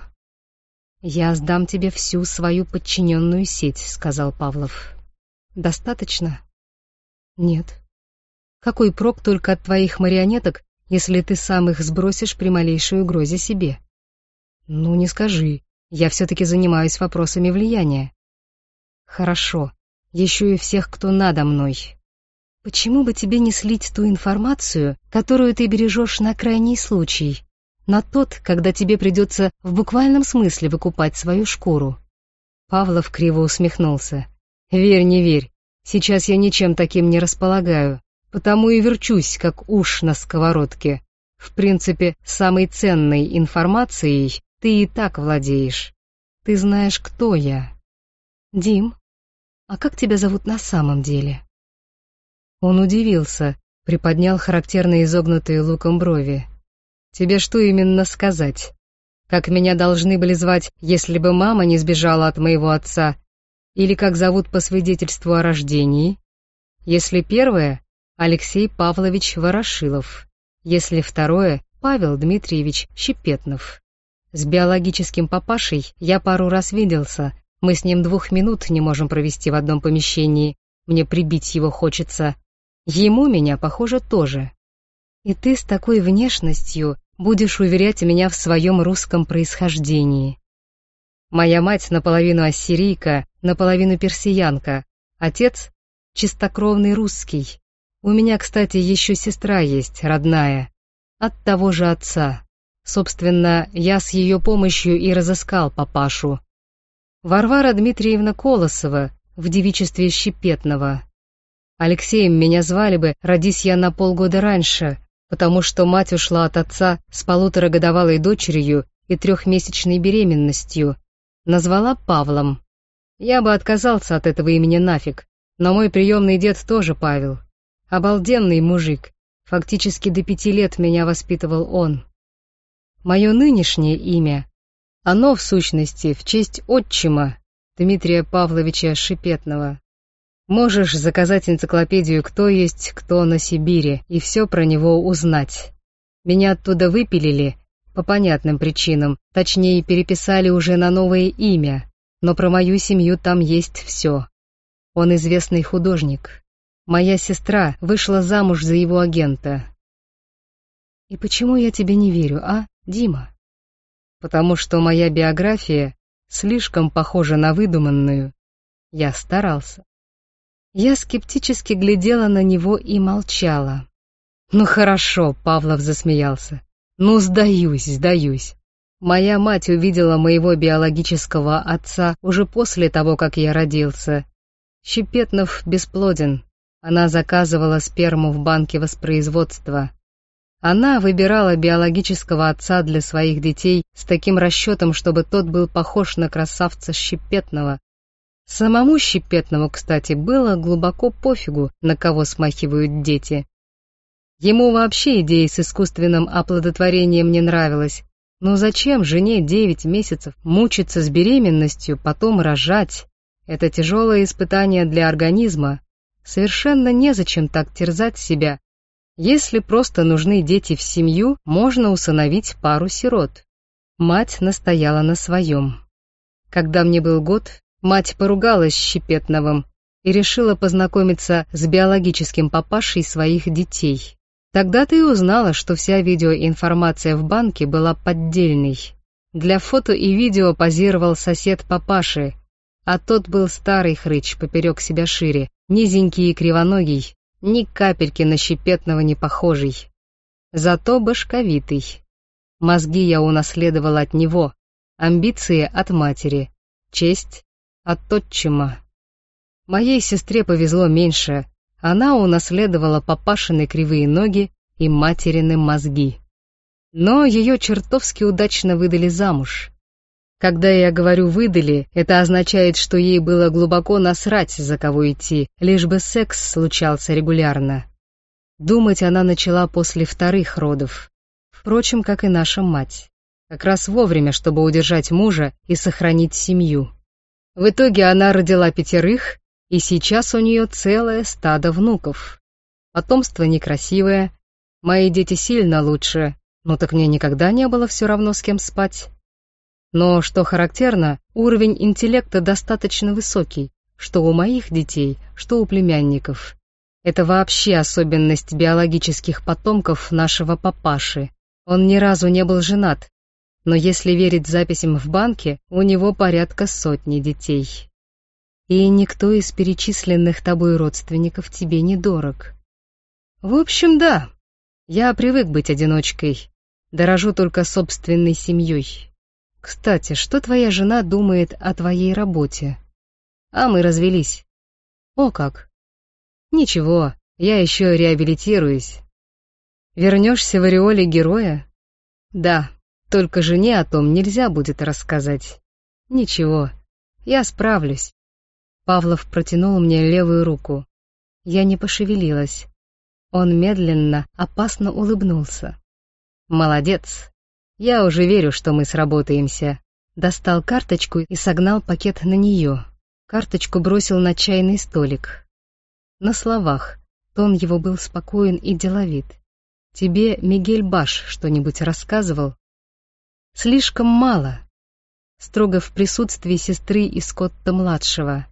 «Я сдам тебе всю свою подчиненную сеть», — сказал Павлов. «Достаточно?» «Нет». «Какой прок только от твоих марионеток, если ты сам их сбросишь при малейшей угрозе себе?» «Ну, не скажи. Я все-таки занимаюсь вопросами влияния». «Хорошо. Еще и всех, кто надо мной. Почему бы тебе не слить ту информацию, которую ты бережешь на крайний случай, на тот, когда тебе придется в буквальном смысле выкупать свою шкуру?» Павлов криво усмехнулся. «Верь, не верь. Сейчас я ничем таким не располагаю, потому и верчусь, как уж на сковородке. В принципе, самой ценной информацией ты и так владеешь. Ты знаешь, кто я». «Дим, а как тебя зовут на самом деле?» Он удивился, приподнял характерно изогнутые луком брови. «Тебе что именно сказать? Как меня должны были звать, если бы мама не сбежала от моего отца? Или как зовут по свидетельству о рождении? Если первое — Алексей Павлович Ворошилов. Если второе — Павел Дмитриевич Щепетнов. С биологическим папашей я пару раз виделся, мы с ним двух минут не можем провести в одном помещении, мне прибить его хочется. Ему меня, похоже, тоже. И ты с такой внешностью будешь уверять меня в своем русском происхождении. Моя мать наполовину ассирийка, наполовину персиянка, отец — чистокровный русский. У меня, кстати, еще сестра есть, родная, от того же отца. Собственно, я с ее помощью и разыскал папашу. Варвара Дмитриевна Колосова, в девичестве Щепетного. Алексеем меня звали бы, родись я на полгода раньше, потому что мать ушла от отца с полуторагодовалой дочерью и трехмесячной беременностью. Назвала Павлом. Я бы отказался от этого имени нафиг, но мой приемный дед тоже Павел. Обалденный мужик. Фактически до пяти лет меня воспитывал он. Мое нынешнее имя, оно, в сущности, в честь отчима, Дмитрия Павловича Щепетного. Можешь заказать энциклопедию «Кто есть кто на Сибири» и все про него узнать. Меня оттуда выпилили, по понятным причинам, точнее переписали уже на новое имя, но про мою семью там есть все. Он известный художник. Моя сестра вышла замуж за его агента. И почему я тебе не верю, а, Дима? Потому что моя биография слишком похожа на выдуманную. Я старался. Я скептически глядела на него и молчала. «Ну хорошо», — Павлов засмеялся. «Ну сдаюсь, сдаюсь. Моя мать увидела моего биологического отца уже после того, как я родился. Щепетнов бесплоден. Она заказывала сперму в банке воспроизводства. Она выбирала биологического отца для своих детей с таким расчетом, чтобы тот был похож на красавца Щепетного. Самому Щепетному, кстати, было глубоко пофигу, на кого смахивают дети. Ему вообще идея с искусственным оплодотворением не нравилась. Но зачем жене девять месяцев мучиться с беременностью, потом рожать? Это тяжелое испытание для организма. Совершенно незачем так терзать себя. Если просто нужны дети в семью, можно усыновить пару сирот. Мать настояла на своем. Когда мне был год, мать поругалась с Щепетновым и решила познакомиться с биологическим папашей своих детей. Тогда-то и узнала, что вся видеоинформация в банке была поддельной. Для фото и видео позировал сосед папаши, а тот был старый хрыч, поперек себя шире, низенький и кривоногий, ни капельки на Щепетного не похожий. Зато башковитый. Мозги я унаследовала от него, амбиции от матери, честь от отчима. Моей сестре повезло меньше, она унаследовала папашины кривые ноги и материны мозги. Но ее чертовски удачно выдали замуж. Когда я говорю «выдали», это означает, что ей было глубоко насрать, за кого идти, лишь бы секс случался регулярно. Думать она начала после вторых родов. Впрочем, как и наша мать. Как раз вовремя, чтобы удержать мужа и сохранить семью. В итоге она родила пятерых, и сейчас у нее целое стадо внуков. Потомство некрасивое, мои дети сильно лучше, но так мне никогда не было все равно с кем спать. Но, что характерно, уровень интеллекта достаточно высокий, что у моих детей, что у племянников. Это вообще особенность биологических потомков нашего папаши. Он ни разу не был женат, но если верить записям в банке, у него порядка сотни детей. И никто из перечисленных тобой родственников тебе не дорог. В общем, да, я привык быть одиночкой, дорожу только собственной семьей. Кстати, что твоя жена думает о твоей работе? А мы развелись. О как! Ничего, я еще реабилитируюсь. Вернешься в ореоле героя? Да, только жене о том нельзя будет рассказать. Ничего, я справлюсь. Павлов протянул мне левую руку. Я не пошевелилась. Он медленно, опасно улыбнулся. Молодец. Я уже верю, что мы сработаемся. Достал карточку и согнал пакет на нее. Карточку бросил на чайный столик. На словах. Тон его был спокоен и деловит. Тебе Мигель Баш что-нибудь рассказывал? Слишком мало. Строго в присутствии сестры и Скотта-младшего.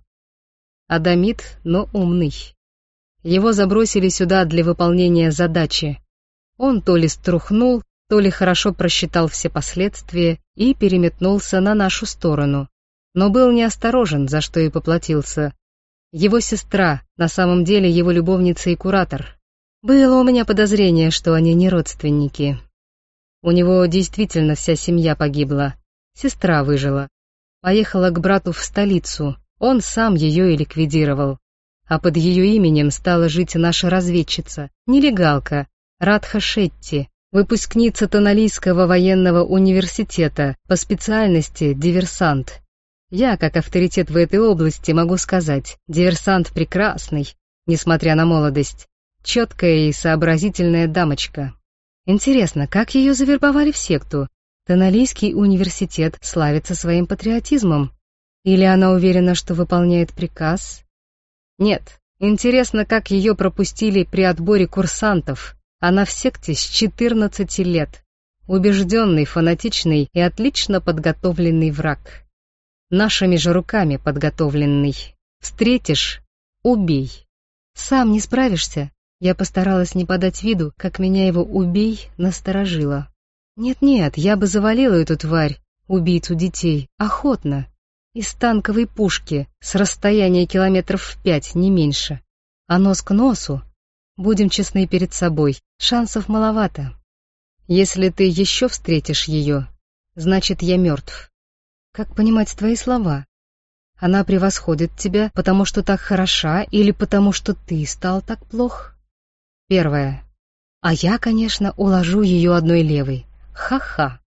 Адамит, но умный. Его забросили сюда для выполнения задачи. Он то ли струхнул, то ли хорошо просчитал все последствия и переметнулся на нашу сторону. Но был неосторожен, за что и поплатился. Его сестра, на самом деле его любовница и куратор. Было у меня подозрение, что они не родственники. У него действительно вся семья погибла. Сестра выжила. Поехала к брату в столицу. Он сам ее и ликвидировал. А под ее именем стала жить наша разведчица, нелегалка, Радха Шетти, выпускница Тоналийского военного университета, по специальности диверсант. Я, как авторитет в этой области, могу сказать, диверсант прекрасный, несмотря на молодость. Четкая и сообразительная дамочка. Интересно, как ее завербовали в секту? Тоналийский университет славится своим патриотизмом. Или она уверена, что выполняет приказ? Нет, интересно, как ее пропустили при отборе курсантов. Она в секте с четырнадцати лет. Убежденный, фанатичный и отлично подготовленный враг. Нашими же руками подготовленный. Встретишь — убей. Сам не справишься. Я постаралась не подать виду, как меня его «убей» насторожило. Нет-нет, я бы завалила эту тварь, убийцу детей, охотно. Из танковой пушки, с расстояния километров в пять, не меньше. А нос к носу? Будем честны перед собой, шансов маловато. Если ты еще встретишь ее, значит, я мертв. Как понимать твои слова? Она превосходит тебя, потому что так хороша, или потому что ты стал так плох? Первое. А я, конечно, уложу ее одной левой. Ха-ха.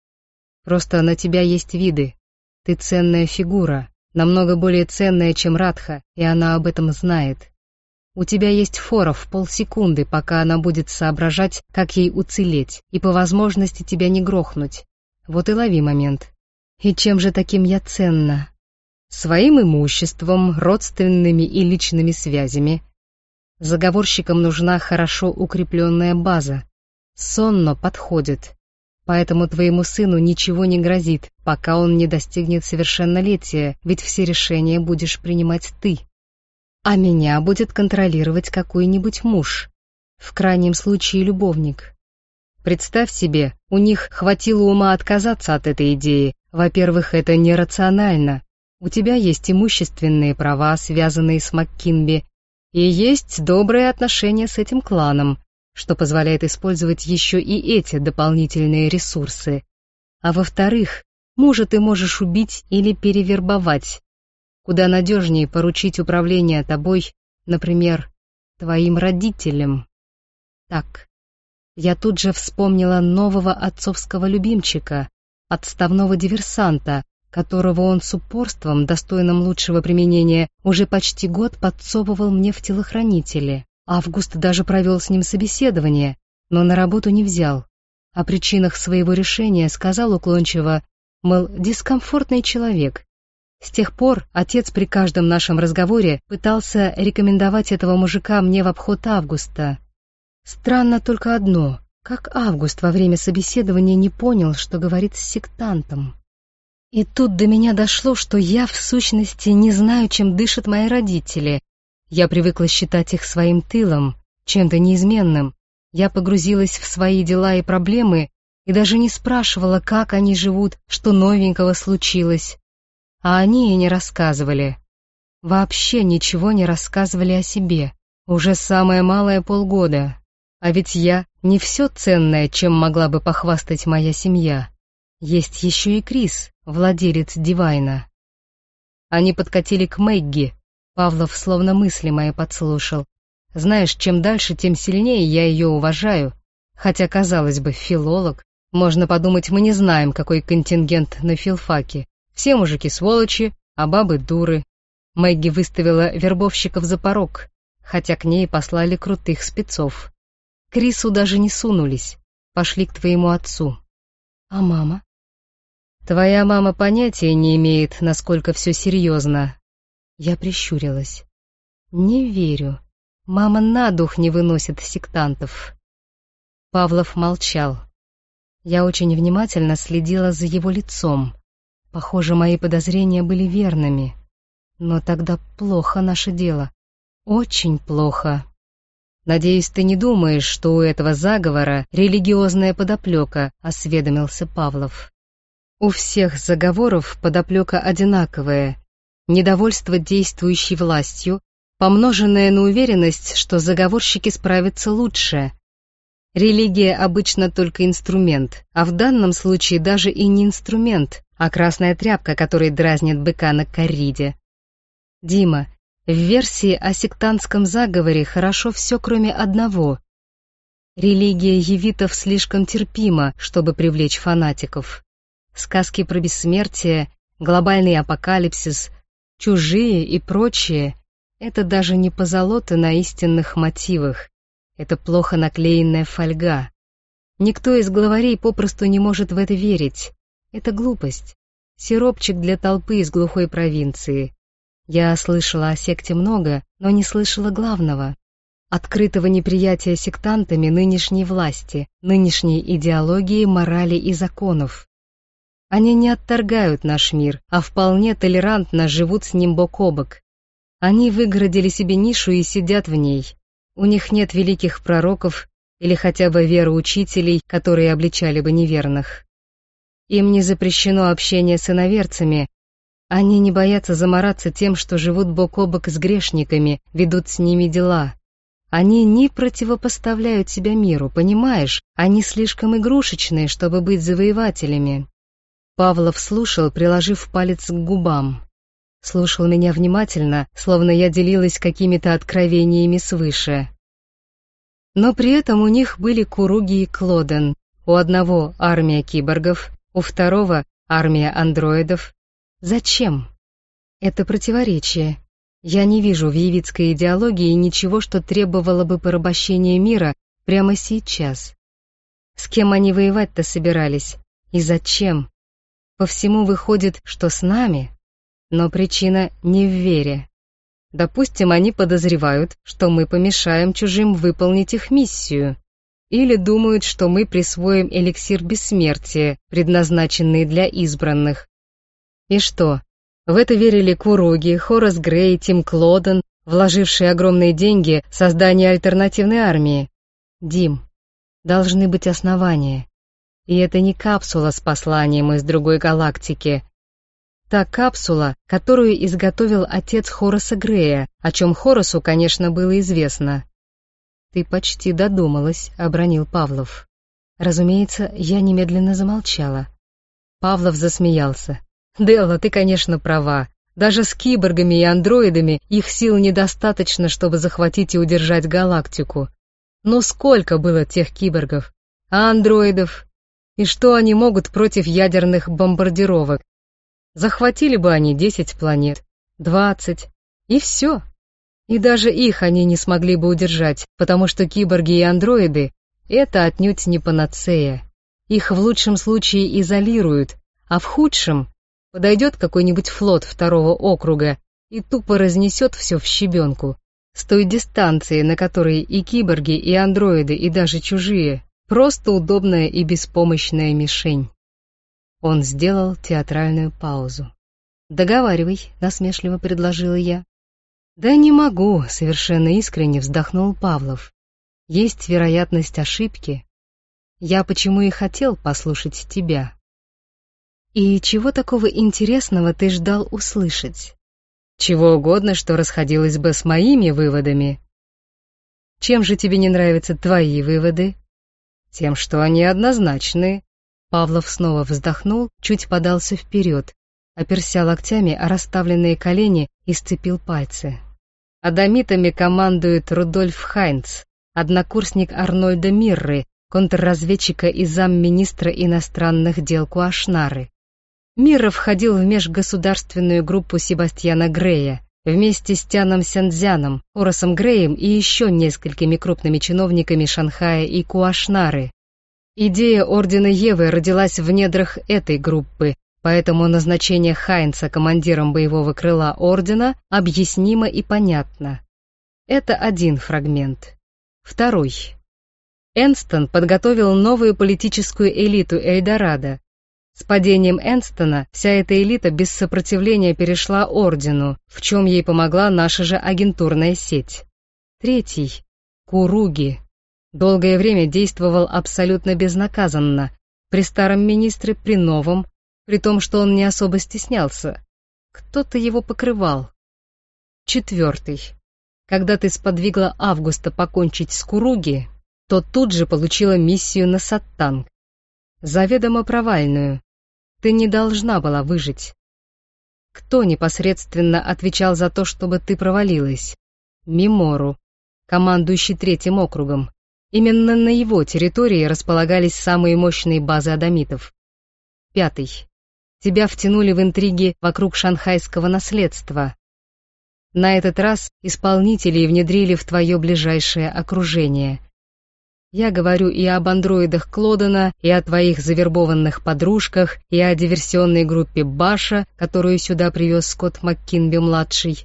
Просто на тебя есть виды. Ты ценная фигура, намного более ценная, чем Радха, и она об этом знает. У тебя есть фора в полсекунды, пока она будет соображать, как ей уцелеть, и по возможности тебя не грохнуть. Вот и лови момент. И чем же таким я ценна? Своим имуществом, родственными и личными связями. Заговорщикам нужна хорошо укрепленная база. Сонно подходит. Поэтому твоему сыну ничего не грозит, пока он не достигнет совершеннолетия, ведь все решения будешь принимать ты. А меня будет контролировать какой-нибудь муж, в крайнем случае любовник. Представь себе, у них хватило ума отказаться от этой идеи. Во-первых, это нерационально. У тебя есть имущественные права, связанные с МакКинби, и есть добрые отношения с этим кланом, что позволяет использовать еще и эти дополнительные ресурсы. А во-вторых, мужа ты можешь убить или перевербовать. Куда надежнее поручить управление тобой, например, твоим родителям. Так, я тут же вспомнила нового отцовского любимчика, отставного диверсанта, которого он с упорством, достойным лучшего применения, уже почти год подсовывал мне в телохранители. Август даже провел с ним собеседование, но на работу не взял. О причинах своего решения сказал уклончиво, мол, дискомфортный человек. С тех пор отец при каждом нашем разговоре пытался рекомендовать этого мужика мне в обход Августа. Странно только одно, как Август во время собеседования не понял, что говорит с сектантом. И тут до меня дошло, что я в сущности не знаю, чем дышат мои родители. Я привыкла считать их своим тылом, чем-то неизменным. Я погрузилась в свои дела и проблемы и даже не спрашивала, как они живут, что новенького случилось. А они и не рассказывали. Вообще ничего не рассказывали о себе. Уже самое малое полгода. А ведь я не все ценное, чем могла бы похвастать моя семья. Есть еще и Крис, владелец Дивайна. Они подкатили к Мэгги. Павлов словно мысли мои подслушал. Знаешь, чем дальше, тем сильнее я ее уважаю. Хотя, казалось бы, филолог. Можно подумать, мы не знаем, какой контингент на филфаке. Все мужики сволочи, а бабы дуры. Мэгги выставила вербовщиков за порог, хотя к ней послали крутых спецов. К Крису даже не сунулись, пошли к твоему отцу. А мама? Твоя мама понятия не имеет, насколько все серьезно. Я прищурилась. Не верю. Мама на дух не выносит сектантов. Павлов молчал. Я очень внимательно следила за его лицом. Похоже, мои подозрения были верными. Но тогда плохо наше дело. Очень плохо. Надеюсь, ты не думаешь, что у этого заговора религиозная подоплека, осведомился Павлов. У всех заговоров подоплека одинаковая. Недовольство действующей властью, помноженное на уверенность, что заговорщики справятся лучше. Религия обычно только инструмент, а в данном случае даже и не инструмент, а красная тряпка, которой дразнит быка на корриде. Дима, в версии о сектантском заговоре хорошо все, кроме одного. Религия явитов слишком терпима, чтобы привлечь фанатиков. Сказки про бессмертие, глобальный апокалипсис, чужие и прочее — это даже не позолота на истинных мотивах. Это плохо наклеенная фольга. Никто из главарей попросту не может в это верить. Это глупость. Сиропчик для толпы из глухой провинции. Я слышала о секте много, но не слышала главного. Открытого неприятия сектантами нынешней власти, нынешней идеологии, морали и законов. Они не отторгают наш мир, а вполне толерантно живут с ним бок о бок. Они выгородили себе нишу и сидят в ней. У них нет великих пророков или хотя бы вероучителей, которые обличали бы неверных. Им не запрещено общение с иноверцами. Они не боятся замораться тем, что живут бок о бок с грешниками, ведут с ними дела. Они не противопоставляют себя миру, понимаешь? Они слишком игрушечные, чтобы быть завоевателями. Павлов слушал, приложив палец к губам. Слушал меня внимательно, словно я делилась какими-то откровениями свыше. Но при этом у них были Куруги и Клоден. У одного армия киборгов, у второго армия андроидов. Зачем? Это противоречие. Я не вижу в явитской идеологии ничего, что требовало бы порабощения мира прямо сейчас. С кем они воевать-то собирались? И зачем? По всему выходит, что с нами, но причина не в вере. Допустим, они подозревают, что мы помешаем чужим выполнить их миссию, или думают, что мы присвоим эликсир бессмертия, предназначенный для избранных. И что, в это верили Куруги, Хорас Грей, Тим Клоден, вложившие огромные деньги в создание альтернативной армии? Дим, должны быть основания. И это не капсула с посланием из другой галактики. Та капсула, которую изготовил отец Хораса Грея, о чем Хорасу, конечно, было известно. «Ты почти додумалась», — обронил Павлов. Разумеется, я немедленно замолчала. Павлов засмеялся. «Делла, ты, конечно, права. Даже с киборгами и андроидами их сил недостаточно, чтобы захватить и удержать галактику. Но сколько было тех киборгов? А андроидов? И что они могут против ядерных бомбардировок? Захватили бы они десять планет, двадцать, и все. И даже их они не смогли бы удержать, потому что киборги и андроиды — это отнюдь не панацея. Их в лучшем случае изолируют, а в худшем подойдет какой-нибудь флот второго округа и тупо разнесет все в щебенку. С той дистанции, на которой и киборги, и андроиды, и даже чужие — просто удобная и беспомощная мишень. Он сделал театральную паузу. «Договаривай», — насмешливо предложила я. «Да не могу», — совершенно искренне вздохнул Павлов. «Есть вероятность ошибки. Я почему и хотел послушать тебя». «И чего такого интересного ты ждал услышать?» «Чего угодно, что расходилось бы с моими выводами». «Чем же тебе не нравятся твои выводы?» «Тем, что они однозначны». Павлов снова вздохнул, чуть подался вперед, оперся локтями о расставленные колени и сцепил пальцы. Адамитами командует Рудольф Хайнц, однокурсник Арнольда Мирры, контрразведчика и замминистра иностранных дел Куашнары. Мирра входил в межгосударственную группу Себастьяна Грея вместе с Тяном Сянцзяном, Хорасом Греем и еще несколькими крупными чиновниками Шанхая и Куашнары. Идея Ордена Евы родилась в недрах этой группы, поэтому назначение Хайнца командиром боевого крыла Ордена объяснимо и понятно. Это один фрагмент. Второй. Энстон подготовил новую политическую элиту Эльдорадо. С падением Энстона вся эта элита без сопротивления перешла Ордену, в чем ей помогла наша же агентурная сеть. Третий. Куруги. Долгое время действовал абсолютно безнаказанно, при старом министре, при новом, при том, что он не особо стеснялся. Кто-то его покрывал. Четвертый. Когда ты сподвигла Августа покончить с Куруги, то тут же получила миссию на Саттанг. Заведомо провальную. Ты не должна была выжить. Кто непосредственно отвечал за то, чтобы ты провалилась? Мимору, командующий третьим округом. Именно на его территории располагались самые мощные базы адамитов. Пятый. Тебя втянули в интриги вокруг шанхайского наследства. На этот раз исполнителей внедрили в твое ближайшее окружение. Я говорю и об андроидах Клодена, и о твоих завербованных подружках, и о диверсионной группе Баша, которую сюда привез Скотт МакКинби-младший.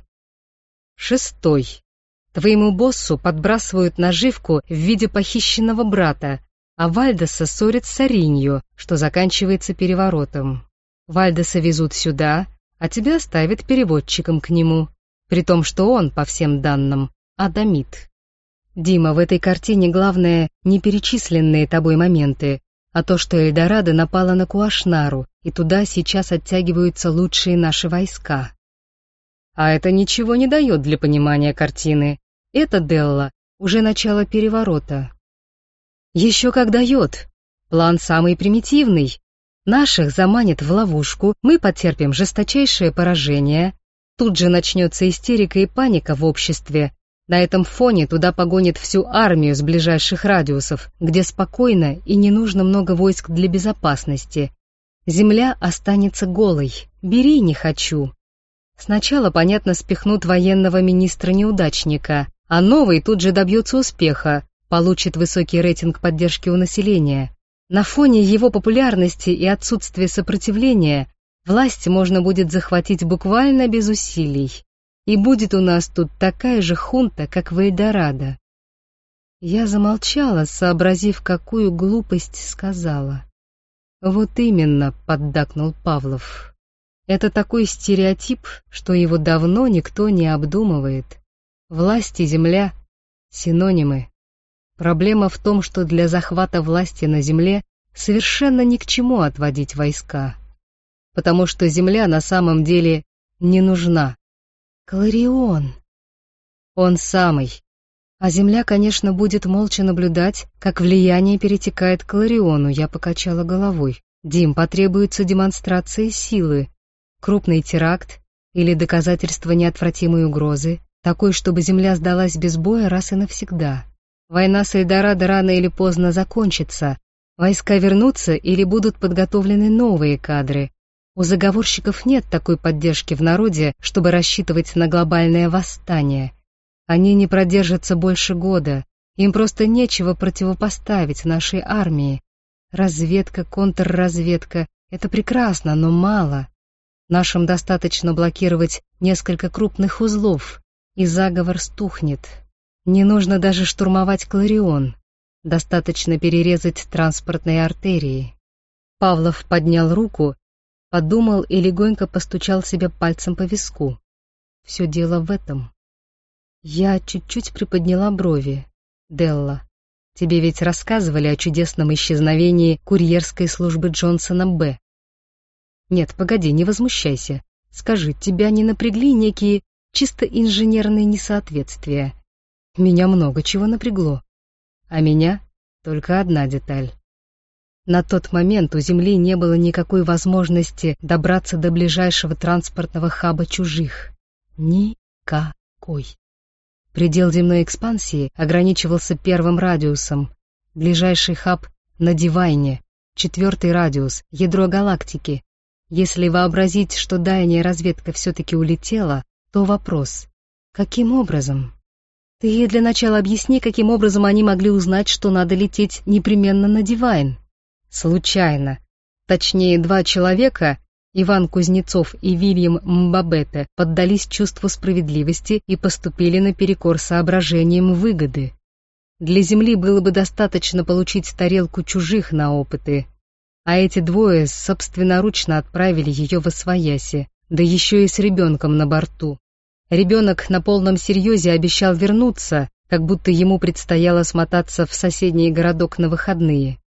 Шестой. Твоему боссу подбрасывают наживку в виде похищенного брата, а Вальдеса ссорят с Аринью, что заканчивается переворотом. Вальдеса везут сюда, а тебя ставят переводчиком к нему, при том, что он, по всем данным, адамит. Дима, в этой картине главное не перечисленные тобой моменты, а то, что Эльдорадо напала на Куашнару, и туда сейчас оттягиваются лучшие наши войска. А это ничего не дает для понимания картины. Это, Делла, уже начало переворота. Еще как дает. План самый примитивный. Наших заманят в ловушку, мы потерпим жесточайшее поражение. Тут же начнется истерика и паника в обществе. На этом фоне туда погонят всю армию с ближайших радиусов, где спокойно и не нужно много войск для безопасности. Земля останется голой. Бери, не хочу. Сначала, понятно, спихнут военного министра-неудачника, а новый тут же добьется успеха, получит высокий рейтинг поддержки у населения. На фоне его популярности и отсутствия сопротивления власть можно будет захватить буквально без усилий. И будет у нас тут такая же хунта, как в Эльдорадо. Я замолчала, сообразив, какую глупость сказала. Вот именно, поддакнул Павлов. Это такой стереотип, что его давно никто не обдумывает. Власть и земля — синонимы. Проблема в том, что для захвата власти на земле совершенно ни к чему отводить войска. Потому что земля на самом деле не нужна. Кларион. Он самый. А земля, конечно, будет молча наблюдать, как влияние перетекает к Клариону, я покачала головой. Дим, потребуется демонстрация силы. Крупный теракт или доказательство неотвратимой угрозы, такой, чтобы земля сдалась без боя раз и навсегда. Война с Эльдорадо рано или поздно закончится, войска вернутся или будут подготовлены новые кадры. У заговорщиков нет такой поддержки в народе, чтобы рассчитывать на глобальное восстание. Они не продержатся больше года. Им просто нечего противопоставить нашей армии. Разведка, контрразведка — это прекрасно, но мало. Нашим достаточно блокировать несколько крупных узлов, и заговор стухнет. Не нужно даже штурмовать Кларион. Достаточно перерезать транспортные артерии. Павлов поднял руку, подумал и легонько постучал себе пальцем по виску. Все дело в этом. Я чуть-чуть приподняла брови. Делла, тебе ведь рассказывали о чудесном исчезновении курьерской службы Джонсона Б. Нет, погоди, не возмущайся. Скажи, тебя не напрягли некие чисто инженерные несоответствия? Меня много чего напрягло. А меня только одна деталь. На тот момент у Земли не было никакой возможности добраться до ближайшего транспортного хаба чужих. Никакой. Предел земной экспансии ограничивался первым радиусом. Ближайший хаб на Дивайне, четвертый радиус, ядро галактики. Если вообразить, что дальняя разведка все-таки улетела, то вопрос: каким образом? Ты ей для начала объясни, каким образом они могли узнать, что надо лететь непременно на Дивайн. Случайно. Точнее, два человека, Иван Кузнецов и Вильям Мбабете, поддались чувству справедливости и поступили наперекор соображениям выгоды. Для Земли было бы достаточно получить тарелку чужих на опыты, а эти двое собственноручно отправили ее в освояси, да еще и с ребенком на борту. Ребенок на полном серьезе обещал вернуться, как будто ему предстояло смотаться в соседний городок на выходные.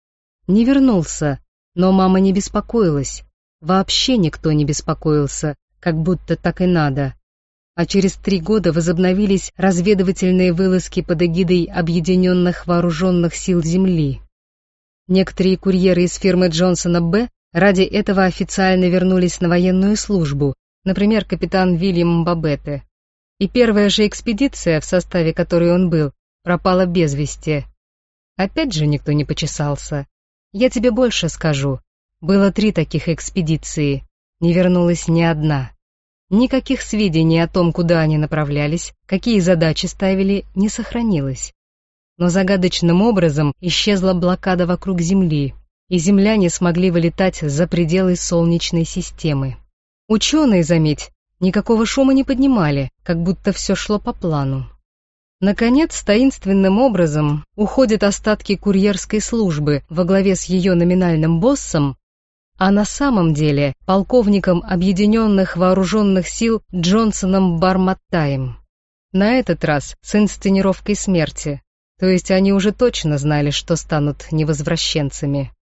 Не вернулся, но мама не беспокоилась. Вообще никто не беспокоился, как будто так и надо. А через три года возобновились разведывательные вылазки под эгидой Объединенных Вооруженных Сил Земли. Некоторые курьеры из фирмы Джонсона Б. ради этого официально вернулись на военную службу, например, капитан Вильям Мбабете. И первая же экспедиция, в составе которой он был, пропала без вести. Опять же никто не почесался. Я тебе больше скажу. Было три таких экспедиции, не вернулась ни одна. Никаких сведений о том, куда они направлялись, какие задачи ставили, не сохранилось. Но загадочным образом исчезла блокада вокруг Земли, и земляне смогли вылетать за пределы Солнечной системы. Ученые, заметь, никакого шума не поднимали, как будто все шло по плану. Наконец, таинственным образом уходят остатки курьерской службы во главе с ее номинальным боссом, а на самом деле полковником Объединенных Вооруженных Сил Джонсоном Барматтаем. На этот раз с инсценировкой смерти, то есть они уже точно знали, что станут невозвращенцами.